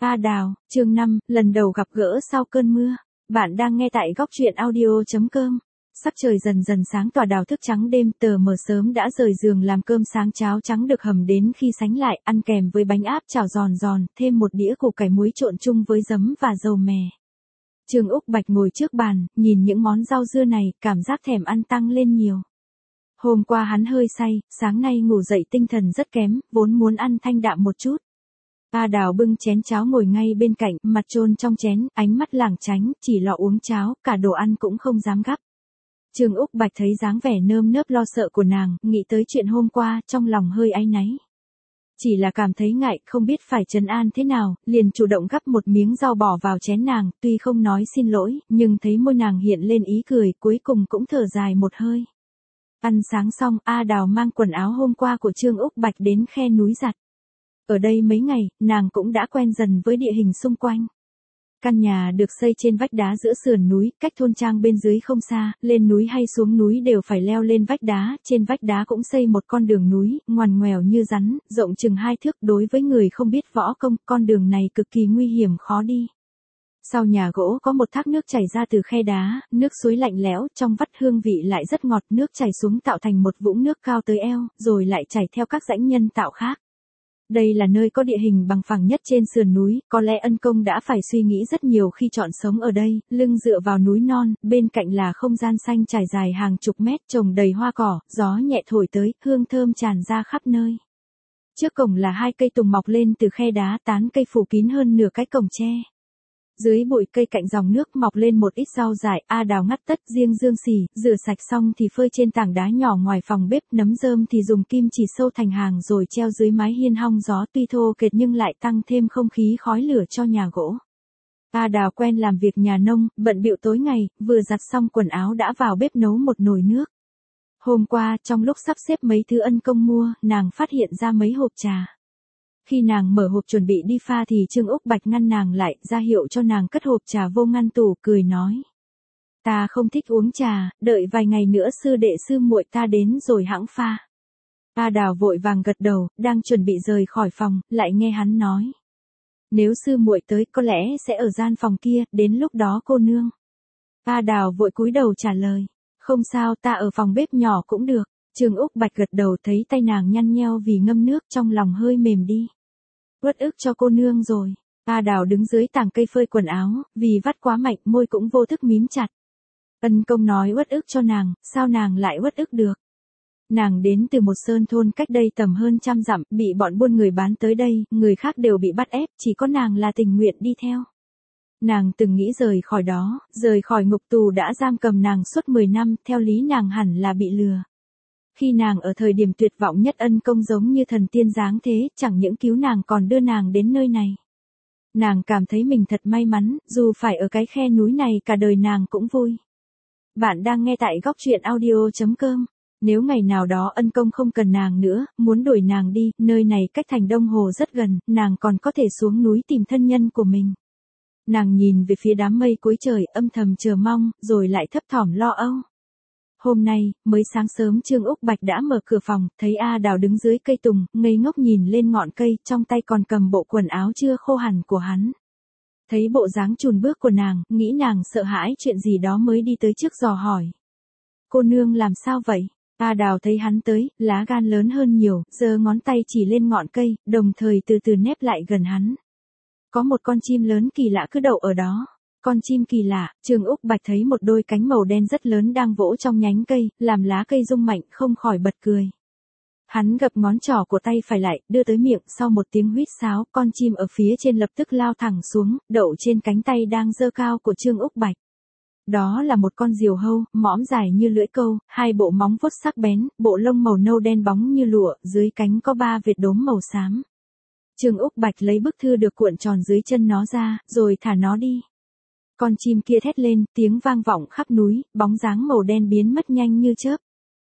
A Đào, chương 5, lần đầu gặp gỡ sau cơn mưa. Bạn đang nghe tại góc truyện audio.com. Sắc trời dần dần sáng tỏa, Đào thức trắng đêm, tờ mờ sớm đã rời giường làm cơm sáng. Cháo trắng được hầm đến khi sánh lại, ăn kèm với bánh áp chảo giòn giòn, thêm một đĩa củ cải muối trộn chung với giấm và dầu mè. Trương Úc Bạch ngồi trước bàn, nhìn những món rau dưa này, cảm giác thèm ăn tăng lên nhiều. Hôm qua hắn hơi say, sáng nay ngủ dậy tinh thần rất kém, vốn muốn ăn thanh đạm một chút. A Đào bưng chén cháo ngồi ngay bên cạnh, mặt chôn trong chén, ánh mắt lảng tránh, chỉ lo uống cháo, cả đồ ăn cũng không dám gắp. Trương Úc Bạch thấy dáng vẻ nơm nớp lo sợ của nàng, nghĩ tới chuyện hôm qua, trong lòng hơi áy náy. Chỉ là cảm thấy ngại, không biết phải trấn an thế nào, liền chủ động gắp một miếng rau bỏ vào chén nàng, tuy không nói xin lỗi, nhưng thấy môi nàng hiện lên ý cười, cuối cùng cũng thở dài một hơi. Ăn sáng xong, A Đào mang quần áo hôm qua của Trương Úc Bạch đến khe núi giặt. Ở đây mấy ngày, nàng cũng đã quen dần với địa hình xung quanh. Căn nhà được xây trên vách đá giữa sườn núi, cách thôn trang bên dưới không xa, lên núi hay xuống núi đều phải leo lên vách đá, trên vách đá cũng xây một con đường núi, ngoằn ngoèo như rắn, rộng chừng 2 thước. Đối với người không biết võ công, con đường này cực kỳ nguy hiểm khó đi. Sau nhà gỗ có một thác nước chảy ra từ khe đá, nước suối lạnh lẽo, trong vắt hương vị lại rất ngọt, nước chảy xuống tạo thành một vũng nước cao tới eo, rồi lại chảy theo các rãnh nhân tạo khác. Đây là nơi có địa hình bằng phẳng nhất trên sườn núi, có lẽ Ân Công đã phải suy nghĩ rất nhiều khi chọn sống ở đây, lưng dựa vào núi non, bên cạnh là không gian xanh trải dài hàng chục mét, trồng đầy hoa cỏ, gió nhẹ thổi tới, hương thơm tràn ra khắp nơi. Trước cổng là 2 cây tùng mọc lên từ khe đá, tán cây phủ kín hơn nửa cái cổng tre. Dưới bụi cây cạnh dòng nước mọc lên một ít rau dại, A Đào ngắt tất, riêng dương xì, rửa sạch xong thì phơi trên tảng đá nhỏ ngoài phòng bếp, nấm rơm thì dùng kim chỉ sâu thành hàng rồi treo dưới mái hiên hong gió, tuy thô kệch nhưng lại tăng thêm không khí khói lửa cho nhà gỗ. A Đào quen làm việc nhà nông, bận bịu tối ngày, vừa giặt xong quần áo đã vào bếp nấu một nồi nước. Hôm qua, trong lúc sắp xếp mấy thứ Ân Công mua, nàng phát hiện ra mấy hộp trà. Khi nàng mở hộp chuẩn bị đi pha thì Trương Úc Bạch ngăn nàng lại, ra hiệu cho nàng cất hộp trà vô ngăn tủ, cười nói. Ta không thích uống trà, đợi vài ngày nữa sư đệ sư muội ta đến rồi hẵng pha. A Đào vội vàng gật đầu, đang chuẩn bị rời khỏi phòng, lại nghe hắn nói. Nếu sư muội tới có lẽ sẽ ở gian phòng kia, đến lúc đó cô nương. A Đào vội cúi đầu trả lời. Không sao, ta ở phòng bếp nhỏ cũng được. Trương Úc Bạch gật đầu, thấy tay nàng nhăn nheo vì ngâm nước, trong lòng hơi mềm đi. Uất ức cho cô nương rồi. A Đào đứng dưới tàng cây phơi quần áo, vì vắt quá mạnh môi cũng vô thức mím chặt. Ân Công nói uất ức cho nàng, sao nàng lại uất ức được? Nàng đến từ một sơn thôn cách đây tầm hơn 100 dặm, bị bọn buôn người bán tới đây, người khác đều bị bắt ép, chỉ có nàng là tình nguyện đi theo. Nàng từng nghĩ rời khỏi đó, rời khỏi ngục tù đã giam cầm nàng suốt 10 năm, theo lý nàng hẳn là bị lừa. Khi nàng ở thời điểm tuyệt vọng nhất, Ân Công giống như thần tiên giáng thế, chẳng những cứu nàng còn đưa nàng đến nơi này. Nàng cảm thấy mình thật may mắn, dù phải ở cái khe núi này cả đời nàng cũng vui. Bạn đang nghe tại góc truyện audio.com. Nếu ngày nào đó Ân Công không cần nàng nữa, muốn đuổi nàng đi, nơi này cách thành Đông Hồ rất gần, nàng còn có thể xuống núi tìm thân nhân của mình. Nàng nhìn về phía đám mây cuối trời, âm thầm chờ mong, rồi lại thấp thỏm lo âu. Hôm nay, mới sáng sớm Trương Úc Bạch đã mở cửa phòng, thấy A Đào đứng dưới cây tùng, ngây ngốc nhìn lên ngọn cây, trong tay còn cầm bộ quần áo chưa khô hẳn của hắn. Thấy bộ dáng chùn bước của nàng, nghĩ nàng sợ hãi chuyện gì đó mới đi tới trước dò hỏi. Cô nương làm sao vậy? A Đào thấy hắn tới, lá gan lớn hơn nhiều, giơ ngón tay chỉ lên ngọn cây, đồng thời từ từ nép lại gần hắn. Có một con chim lớn kỳ lạ cứ đậu ở đó. Con chim kỳ lạ, Trương Úc Bạch thấy một đôi cánh màu đen rất lớn đang vỗ trong nhánh cây, làm lá cây rung mạnh, không khỏi bật cười. Hắn gập ngón trỏ của tay phải lại, đưa tới miệng, sau một tiếng huýt sáo, con chim ở phía trên lập tức lao thẳng xuống, đậu trên cánh tay đang giơ cao của Trương Úc Bạch. Đó là một con diều hâu, mõm dài như lưỡi câu, 2 bộ móng vuốt sắc bén, bộ lông màu nâu đen bóng như lụa, dưới cánh có 3 vệt đốm màu xám. Trương Úc Bạch lấy bức thư được cuộn tròn dưới chân nó ra, rồi thả nó đi. Con chim kia thét lên, tiếng vang vọng khắp núi, bóng dáng màu đen biến mất nhanh như chớp.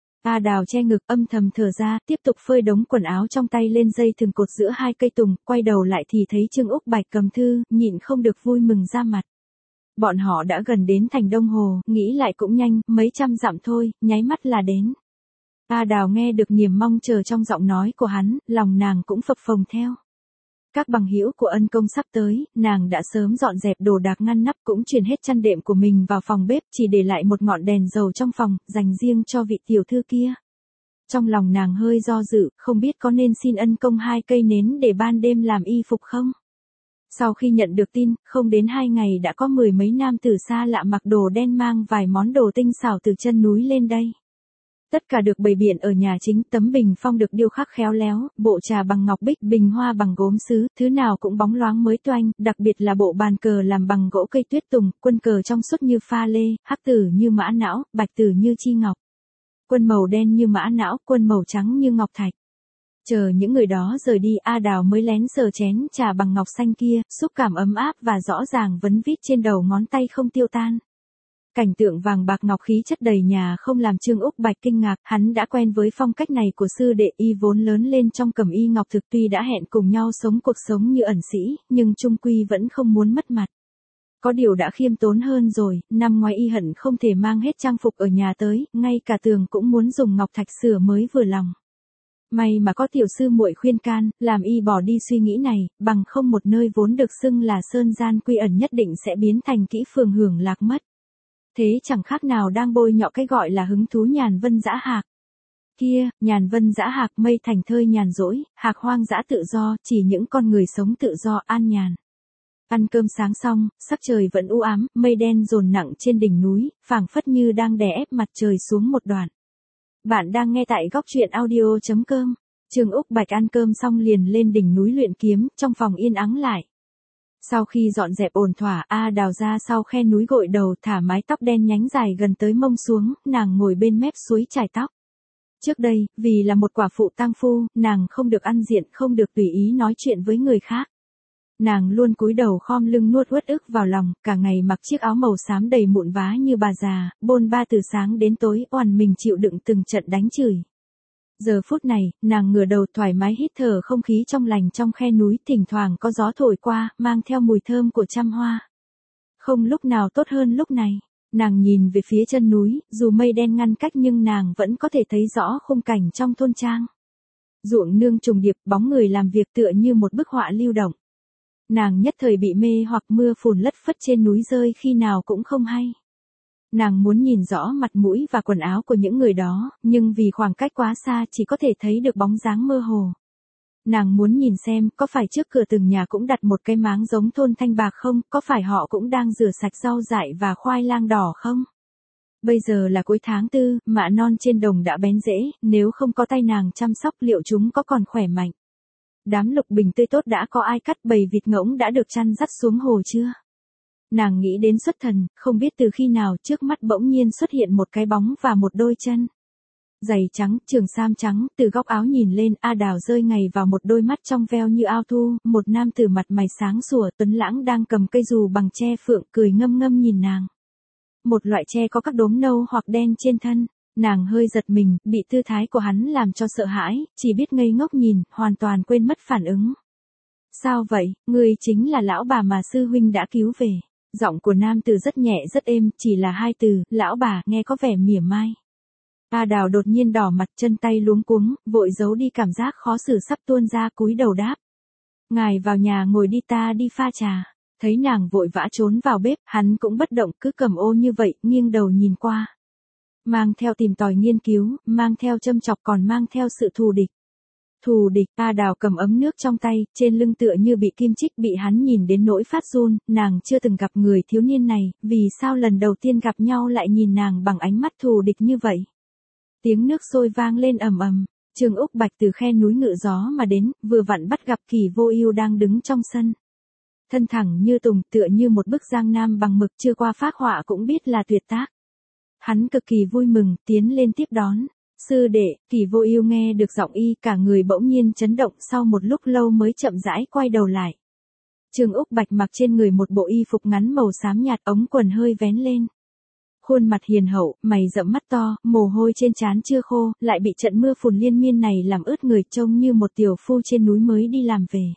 A Đào che ngực, âm thầm thở ra, tiếp tục phơi đống quần áo trong tay lên dây thừng cột giữa 2 cây tùng, quay đầu lại thì thấy Trương Úc Bạch cầm thư, nhịn không được vui mừng ra mặt. Bọn họ đã gần đến thành Đông Hồ, nghĩ lại cũng nhanh, mấy trăm dặm thôi, nháy mắt là đến. A Đào nghe được niềm mong chờ trong giọng nói của hắn, lòng nàng cũng phập phồng theo. Các bằng hữu của ân công sắp tới, nàng đã sớm dọn dẹp đồ đạc ngăn nắp cũng chuyển hết chăn đệm của mình vào phòng bếp, chỉ để lại một ngọn đèn dầu trong phòng, dành riêng cho vị tiểu thư kia. Trong lòng nàng hơi do dự, không biết có nên xin ân công 2 cây nến để ban đêm làm y phục không? Sau khi nhận được tin, không đến 2 ngày đã có 10 mấy nam tử xa lạ mặc đồ đen mang vài món đồ tinh xảo từ chân núi lên đây. Tất cả được bày biện ở nhà chính, tấm bình phong được điêu khắc khéo léo, bộ trà bằng ngọc bích, bình hoa bằng gốm sứ, thứ nào cũng bóng loáng mới toanh, đặc biệt là bộ bàn cờ làm bằng gỗ cây tuyết tùng, quân cờ trong suốt như pha lê, hắc tử như mã não, bạch tử như chi ngọc. Quân màu đen như mã não, quân màu trắng như ngọc thạch. Chờ những người đó rời đi, A Đào mới lén sờ chén trà bằng ngọc xanh kia, xúc cảm ấm áp và rõ ràng vấn vít trên đầu ngón tay không tiêu tan. Cảnh tượng vàng bạc ngọc khí chất đầy nhà không làm Trương Úc Bạch kinh ngạc, hắn đã quen với phong cách này của sư đệ, y vốn lớn lên trong cẩm y ngọc thực, tuy đã hẹn cùng nhau sống cuộc sống như ẩn sĩ, nhưng chung quy vẫn không muốn mất mặt. Có điều đã khiêm tốn hơn rồi, năm ngoái y hận không thể mang hết trang phục ở nhà tới, ngay cả tường cũng muốn dùng ngọc thạch sửa mới vừa lòng. May mà có tiểu sư muội khuyên can, làm y bỏ đi suy nghĩ này, bằng không một nơi vốn được xưng là sơn gian quy ẩn nhất định sẽ biến thành kỹ phường hưởng lạc mất. Thế chẳng khác nào đang bôi nhọ cái gọi là hứng thú nhàn vân dã hạc. Kia, nhàn vân dã hạc, mây thành thơi nhàn rỗi, hạc hoang dã tự do, chỉ những con người sống tự do an nhàn. Ăn cơm sáng xong, sắc trời vẫn u ám, mây đen dồn nặng trên đỉnh núi, phảng phất như đang đè ép mặt trời xuống một đoạn. Bạn đang nghe tại góc truyện audio.com. Trương Úc Bạch ăn cơm xong liền lên đỉnh núi luyện kiếm, trong phòng yên ắng lại. Sau khi dọn dẹp ổn thỏa, A Đào ra sau khe núi gội đầu, thả mái tóc đen nhánh dài gần tới mông xuống, nàng ngồi bên mép suối chải tóc. Trước đây, vì là một quả phụ tang phu, nàng không được ăn diện, không được tùy ý nói chuyện với người khác. Nàng luôn cúi đầu khom lưng nuốt uất ức vào lòng, cả ngày mặc chiếc áo màu xám đầy mụn vá như bà già, bôn ba từ sáng đến tối, oằn mình chịu đựng từng trận đánh chửi. Giờ phút này, nàng ngửa đầu thoải mái hít thở không khí trong lành trong khe núi, thỉnh thoảng có gió thổi qua, mang theo mùi thơm của trăm hoa. Không lúc nào tốt hơn lúc này. Nàng nhìn về phía chân núi, dù mây đen ngăn cách nhưng nàng vẫn có thể thấy rõ khung cảnh trong thôn trang. Ruộng nương trùng điệp, bóng người làm việc tựa như một bức họa lưu động. Nàng nhất thời bị mê hoặc, mưa phùn lất phất trên núi rơi khi nào cũng không hay. Nàng muốn nhìn rõ mặt mũi và quần áo của những người đó, nhưng vì khoảng cách quá xa chỉ có thể thấy được bóng dáng mơ hồ. Nàng muốn nhìn xem có phải trước cửa từng nhà cũng đặt một cái máng giống thôn Thanh Bạc không, có phải họ cũng đang rửa sạch rau dại và khoai lang đỏ không. Bây giờ là cuối tháng 4, mạ non trên đồng đã bén rễ, nếu không có tay nàng chăm sóc liệu chúng có còn khỏe mạnh. Đám lục bình tươi tốt đã có ai cắt, bầy vịt ngỗng đã được chăn dắt xuống hồ chưa? Nàng nghĩ đến xuất thần, không biết từ khi nào trước mắt bỗng nhiên xuất hiện một cái bóng và một đôi chân. Giày trắng, trường sam trắng, từ góc áo nhìn lên, A Đào rơi ngay vào một đôi mắt trong veo như ao thu, một nam tử mặt mày sáng sủa tuấn lãng đang cầm cây dù bằng tre phượng cười ngâm ngâm nhìn nàng. Một loại tre có các đốm nâu hoặc đen trên thân. Nàng hơi giật mình, bị tư thái của hắn làm cho sợ hãi, chỉ biết ngây ngốc nhìn, hoàn toàn quên mất phản ứng. Sao vậy, ngươi chính là lão bà mà sư huynh đã cứu về. Giọng của nam tử rất nhẹ rất êm, chỉ là 2 từ, lão bà, nghe có vẻ mỉa mai. A Đào đột nhiên đỏ mặt, chân tay luống cuống, vội giấu đi cảm giác khó xử sắp tuôn ra, cúi đầu đáp. Ngài vào nhà ngồi đi, ta đi pha trà. Thấy nàng vội vã trốn vào bếp, hắn cũng bất động, cứ cầm ô như vậy, nghiêng đầu nhìn qua. Mang theo tìm tòi nghiên cứu, mang theo châm chọc, còn mang theo sự thù địch. Thù địch, A Đào cầm ấm nước trong tay, trên lưng tựa như bị kim chích, bị hắn nhìn đến nỗi phát run, nàng chưa từng gặp người thiếu niên này, vì sao lần đầu tiên gặp nhau lại nhìn nàng bằng ánh mắt thù địch như vậy. Tiếng nước sôi vang lên ầm ầm, Trương Úc Bạch từ khe núi ngự gió mà đến, vừa vặn bắt gặp Kỳ Vô Ưu đang đứng trong sân. Thân thẳng như tùng, tựa như một bức giang nam bằng mực, chưa qua phác họa cũng biết là tuyệt tác. Hắn cực kỳ vui mừng, tiến lên tiếp đón. Sư đệ, Kỳ Vô Ưu nghe được giọng y, cả người bỗng nhiên chấn động, sau một lúc lâu mới chậm rãi quay đầu lại. Trương Úc Bạch mặc trên người một bộ y phục ngắn màu xám nhạt, ống quần hơi vén lên. Khuôn mặt hiền hậu, mày rậm mắt to, mồ hôi trên trán chưa khô, lại bị trận mưa phùn liên miên này làm ướt người, trông như một tiểu phu trên núi mới đi làm về.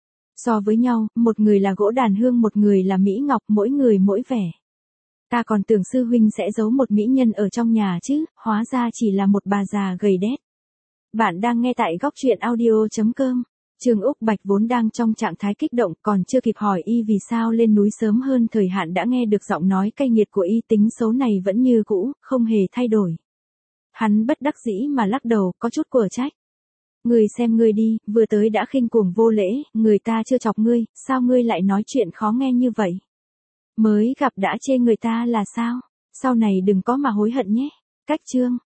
So với nhau, một người là gỗ đàn hương, một người là mỹ ngọc, mỗi người mỗi vẻ. Ta còn tưởng sư huynh sẽ giấu một mỹ nhân ở trong nhà chứ, hóa ra chỉ là một bà già gầy đét. Bạn đang nghe tại góc truyện audio.com. Trương Úc Bạch vốn đang trong trạng thái kích động, còn chưa kịp hỏi y vì sao lên núi sớm hơn thời hạn đã nghe được giọng nói cay nghiệt của y, tính số này vẫn như cũ, không hề thay đổi. Hắn bất đắc dĩ mà lắc đầu, có chút quở trách. Ngươi xem ngươi đi, vừa tới đã khinh cuồng vô lễ, người ta chưa chọc ngươi, sao ngươi lại nói chuyện khó nghe như vậy? Mới gặp đã chê người ta là sao? Sau này đừng có mà hối hận nhé. Cách chương